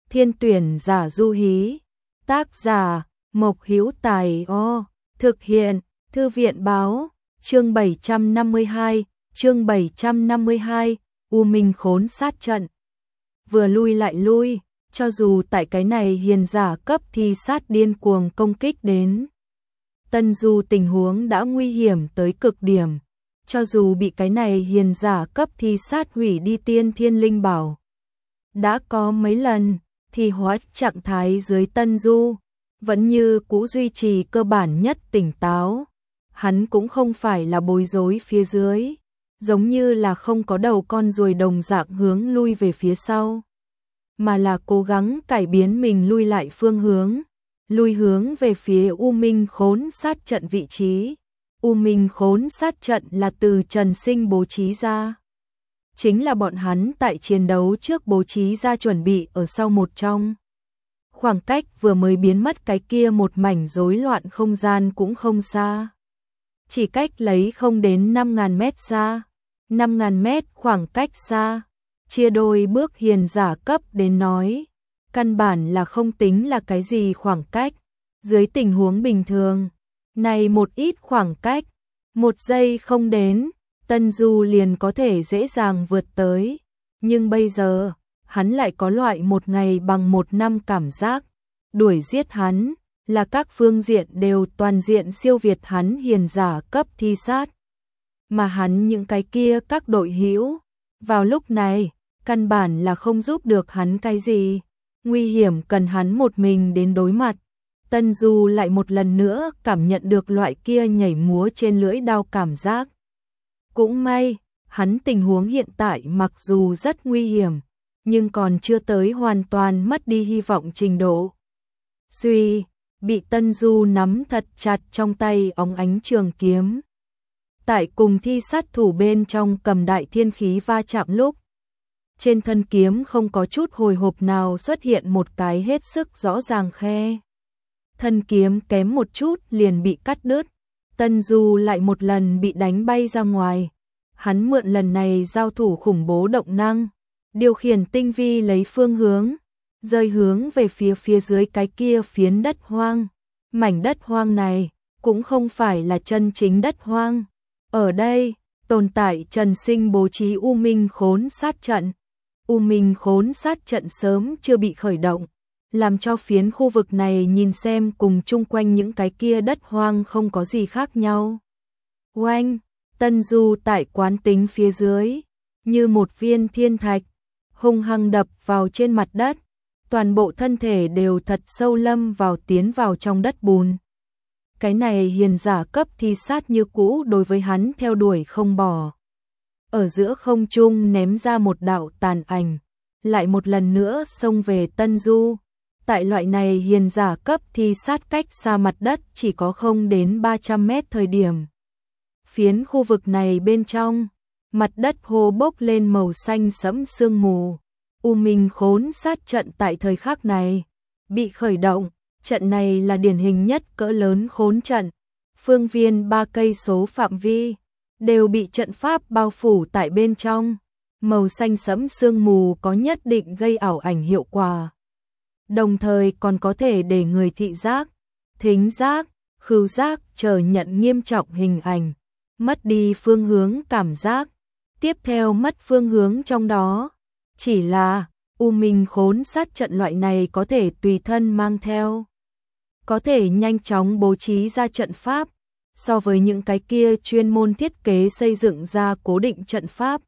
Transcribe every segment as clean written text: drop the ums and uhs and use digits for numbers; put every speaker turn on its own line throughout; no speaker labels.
Thiên tuyển giả du hí. Tác giả Mộc Hữu Tài. Thực hiện Thư viện báo. Chương 752, U Minh khốn sát trận. Vừa lui lại lui, cho dù tại cái này hiền giả cấp thi sát điên cuồng công kích đến. Tân Du tình huống đã nguy hiểm tới cực điểm, cho dù bị cái này hiền giả cấp thi sát hủy đi tiên thiên linh bảo. Đã có mấy lần, thì hóa trạng thái dưới Tân Du, vẫn như cũ duy trì cơ bản nhất tỉnh táo. Hắn cũng không phải là bối rối phía dưới, giống như là không có đầu con ruồi đồng dạng hướng lui về phía sau, mà là cố gắng cải biến mình lui lại phương hướng, lui hướng về phía U Minh khốn sát trận vị trí. U Minh khốn sát trận là từ Trần Sinh bố trí ra, chính là bọn hắn tại chiến đấu trước bố trí ra chuẩn bị ở sau một trong. Khoảng cách vừa mới biến mất cái kia một mảnh rối loạn không gian cũng không xa. Chỉ cách lấy không đến 5.000 mét xa. 5.000 mét khoảng cách xa, chia đôi bước hiền giả cấp đến nói, căn bản là không tính là cái gì khoảng cách. Dưới tình huống bình thường, này một ít khoảng cách, 1 giây không đến, Tân Du liền có thể dễ dàng vượt tới. Nhưng bây giờ, hắn lại có loại 1 ngày bằng 1 năm cảm giác. Đuổi giết hắn, là các phương diện đều toàn diện siêu việt hắn hiền giả cấp thi sát. Mà hắn những cái kia các đội hữu, vào lúc này, căn bản là không giúp được hắn cái gì. Nguy hiểm cần hắn một mình đến đối mặt. Tân Du lại một lần nữa cảm nhận được loại kia nhảy múa trên lưỡi đao cảm giác. Cũng may, hắn tình huống hiện tại mặc dù rất nguy hiểm, nhưng còn chưa tới hoàn toàn mất đi hy vọng trình độ. Suy, bị Tân Du nắm thật chặt trong tay óng ánh trường kiếm. Tại cùng thi sát thủ bên trong cầm đại thiên khí va chạm lúc, trên thân kiếm không có chút hồi hộp nào xuất hiện một cái hết sức rõ ràng khe. Thân kiếm kém một chút liền bị cắt đứt. Tân Du lại một lần bị đánh bay ra ngoài. Hắn mượn lần này giao thủ khủng bố động năng, điều khiển tinh vi lấy phương hướng, rơi hướng về phía dưới cái kia phiến đất hoang. Mảnh đất hoang này cũng không phải là chân chính đất hoang. Ở đây, tồn tại Trần Sinh bố trí U Minh khốn sát trận. U Minh khốn sát trận sớm chưa bị khởi động, làm cho phiến khu vực này nhìn xem cùng chung quanh những cái kia đất hoang không có gì khác nhau. Oanh, Tân Du tại quán tính phía dưới, như một viên thiên thạch, hung hăng đập vào trên mặt đất. Toàn bộ thân thể đều thật sâu lâm vào tiến vào trong đất bùn. Cái này hiền giả cấp thi sát như cũ đối với hắn theo đuổi không bỏ. Ở giữa không trung ném ra một đạo tàn ảnh, lại một lần nữa xông về Tân Du. Tại loại này hiền giả cấp thi sát cách xa mặt đất chỉ có không đến 300 mét thời điểm. Phiến khu vực này bên trong, mặt đất hồ bốc lên màu xanh sẫm sương mù. U Minh khốn sát trận tại thời khắc này bị khởi động. Trận này là điển hình nhất cỡ lớn khốn trận. Phương viên 3 cây số phạm vi đều bị trận pháp bao phủ tại bên trong. Màu xanh sẫm sương mù có nhất định gây ảo ảnh hiệu quả, đồng thời còn có thể để người thị giác, thính giác, khứu giác trở nhận nghiêm trọng hình ảnh, mất đi phương hướng cảm giác. Tiếp theo mất phương hướng trong đó, chỉ là U Minh khốn sát trận loại này có thể tùy thân mang theo, có thể nhanh chóng bố trí ra trận pháp, so với những cái kia chuyên môn thiết kế xây dựng ra cố định trận pháp,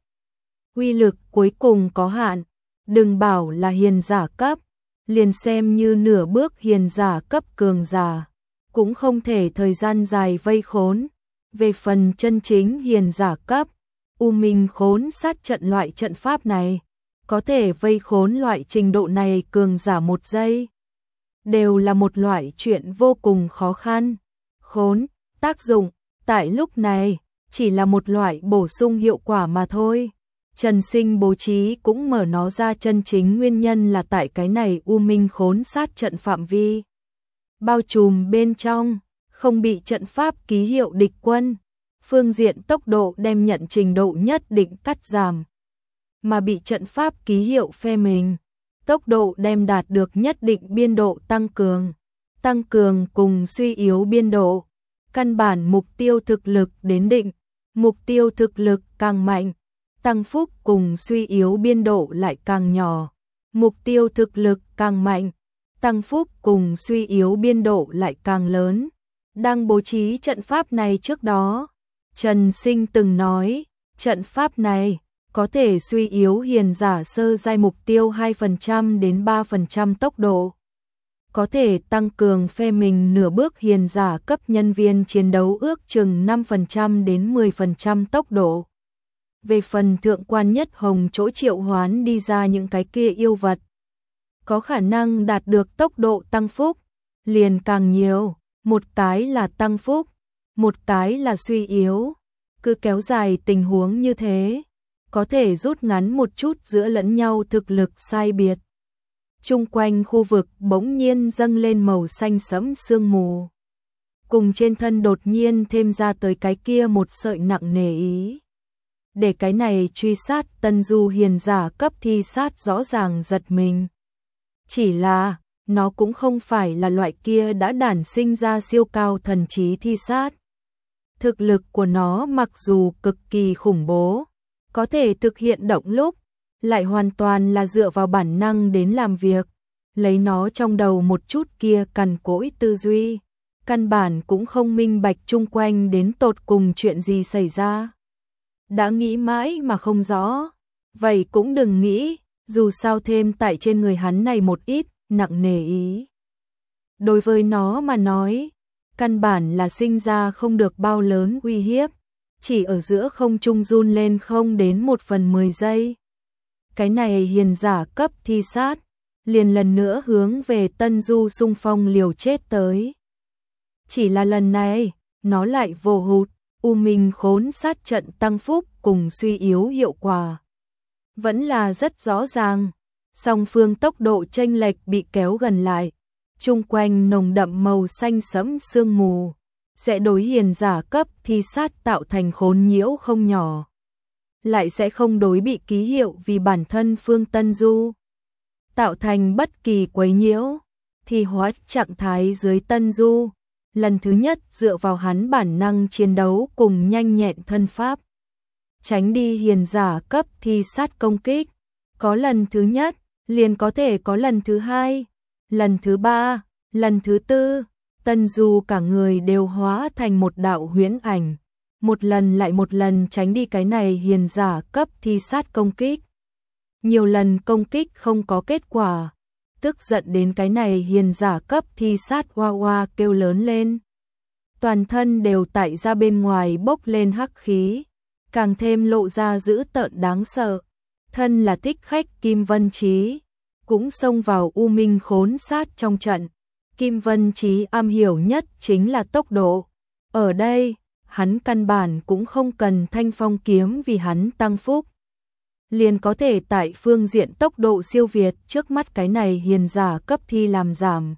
uy lực cuối cùng có hạn. Đừng bảo là hiền giả cấp, liền xem như nửa bước hiền giả cấp cường giả, cũng không thể thời gian dài vây khốn. Về phần chân chính hiền giả cấp, U Minh khốn sát trận loại trận pháp này, có thể vây khốn loại trình độ này cường giả 1 giây, đều là một loại chuyện vô cùng khó khăn. Khốn, tác dụng, tại lúc này, chỉ là một loại bổ sung hiệu quả mà thôi. Trần Sinh bố trí cũng mở nó ra chân chính nguyên nhân là tại cái này U Minh khốn sát trận phạm vi bao trùm bên trong, không bị trận pháp ký hiệu địch quân. Phương diện tốc độ đem nhận trình độ nhất định cắt giảm, mà bị trận pháp ký hiệu phe mình, tốc độ đem đạt được nhất định biên độ tăng cường cùng suy yếu biên độ. Căn bản mục tiêu thực lực đến định, mục tiêu thực lực càng mạnh, tăng phúc cùng suy yếu biên độ lại càng nhỏ. Mục tiêu thực lực càng mạnh, tăng phúc cùng suy yếu biên độ lại càng lớn. Đang bố trí trận pháp này trước đó, Trần Sinh từng nói, trận pháp này có thể suy yếu hiền giả sơ giai mục tiêu 2% đến 3% tốc độ. Có thể tăng cường phe mình nửa bước hiền giả cấp nhân viên chiến đấu ước chừng 5% đến 10% tốc độ. Về phần thượng quan nhất hồng chỗ triệu hoán đi ra những cái kia yêu vật, có khả năng đạt được tốc độ tăng phúc, liền càng nhiều, một cái là tăng phúc, một cái là suy yếu, cứ kéo dài tình huống như thế, có thể rút ngắn một chút giữa lẫn nhau thực lực sai biệt. Chung quanh khu vực bỗng nhiên dâng lên màu xanh sẫm sương mù, cùng trên thân đột nhiên thêm ra tới cái kia một sợi nặng nề ý. Để cái này truy sát tân du hiền giả cấp thi sát rõ ràng giật mình. Chỉ là, nó cũng không phải là loại kia đã đản sinh ra siêu cao thần trí thi sát. Thực lực của nó mặc dù cực kỳ khủng bố, có thể thực hiện động lúc, lại hoàn toàn là dựa vào bản năng đến làm việc, lấy nó trong đầu một chút kia cằn cỗi tư duy, căn bản cũng không minh bạch chung quanh đến tột cùng chuyện gì xảy ra. Đã nghĩ mãi mà không rõ, vậy cũng đừng nghĩ, dù sao thêm tại trên người hắn này một ít nặng nề ý. Đối với nó mà nói, căn bản là sinh ra không được bao lớn uy hiếp, chỉ ở giữa không trung run lên không đến 1/10 giây. Cái này hiền giả cấp thi sát, liền lần nữa hướng về Tân Du xung phong liều chết tới. Chỉ là lần này, nó lại vô hụt, U Minh khốn sát trận tăng phúc cùng suy yếu hiệu quả. Vẫn là rất rõ ràng, song phương tốc độ chênh lệch bị kéo gần lại, chung quanh nồng đậm màu xanh sẫm sương mù, sẽ đối hiền giả cấp thi sát tạo thành khốn nhiễu không nhỏ. Lại sẽ không đối bị ký hiệu vì bản thân Phương Tân Du tạo thành bất kỳ quấy nhiễu, thì hóa trạng thái dưới Tân Du, lần thứ nhất dựa vào hắn bản năng chiến đấu cùng nhanh nhẹn thân pháp, tránh đi hiền giả cấp thi sát công kích. Có lần thứ nhất, liền có thể có lần thứ hai, lần thứ ba, lần thứ tư, Tân Du cả người đều hóa thành một đạo huyễn ảnh, một lần lại một lần tránh đi cái này hiền giả cấp thi sát công kích. Nhiều lần công kích không có kết quả, tức giận đến cái này hiền giả cấp thi sát hoa hoa kêu lớn lên. Toàn thân đều tại ra bên ngoài bốc lên hắc khí, càng thêm lộ ra dữ tợn đáng sợ. Thân là thích khách Kim Vân Chí, cũng xông vào U Minh khốn sát trong trận. Kim Vân Chí am hiểu nhất chính là tốc độ. Ở đây, hắn căn bản cũng không cần Thanh Phong kiếm vì hắn tăng phúc, liền có thể tại phương diện tốc độ siêu việt trước mắt cái này hiền giả cấp thi làm giảm.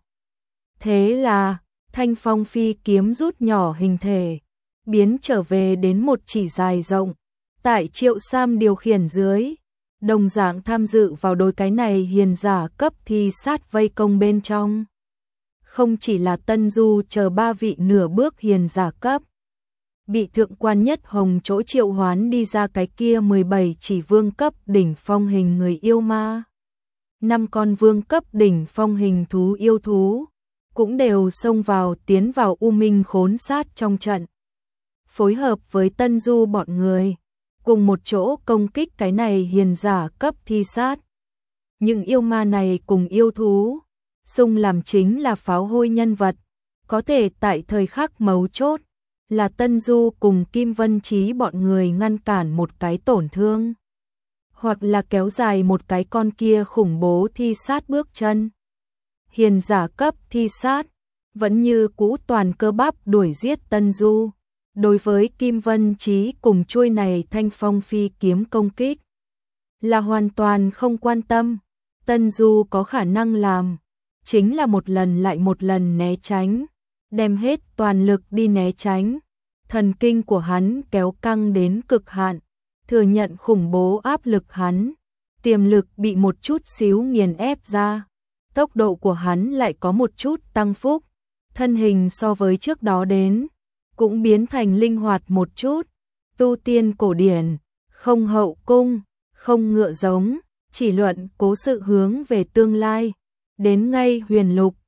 Thế là, Thanh Phong phi kiếm rút nhỏ hình thể, biến trở về đến một chỉ dài rộng, tại Triệu Sam điều khiển dưới, đồng dạng tham dự vào đôi cái này hiền giả cấp thi sát vây công bên trong. Không chỉ là Tân Du chờ 3 vị nửa bước hiền giả cấp, bị thượng quan nhất hồng chỗ triệu hoán đi ra cái kia 17 chỉ vương cấp đỉnh phong hình người yêu ma, 5 con vương cấp đỉnh phong hình thú yêu thú, cũng đều xông vào tiến vào U Minh khốn sát trong trận. Phối hợp với Tân Du bọn người, cùng một chỗ công kích cái này hiền giả cấp thi sát. Những yêu ma này cùng yêu thú, xung làm chính là pháo hôi nhân vật, có thể tại thời khắc mấu chốt, là Tân Du cùng Kim Vân Chí bọn người ngăn cản một cái tổn thương, hoặc là kéo dài một cái con kia khủng bố thi sát bước chân. Hiền giả cấp thi sát, vẫn như cũ toàn cơ bắp đuổi giết Tân Du. Đối với Kim Vân Chí cùng chuôi này Thanh Phong phi kiếm công kích, là hoàn toàn không quan tâm. Tân Du có khả năng làm, chính là một lần lại một lần né tránh, đem hết toàn lực đi né tránh. Thần kinh của hắn kéo căng đến cực hạn, thừa nhận khủng bố áp lực hắn, tiềm lực bị một chút xíu nghiền ép ra, tốc độ của hắn lại có một chút tăng phúc, thân hình so với trước đó đến, cũng biến thành linh hoạt một chút, tu tiên cổ điển, không hậu cung, không ngựa giống, chỉ luận cố sự hướng về tương lai, đến ngay huyền lục,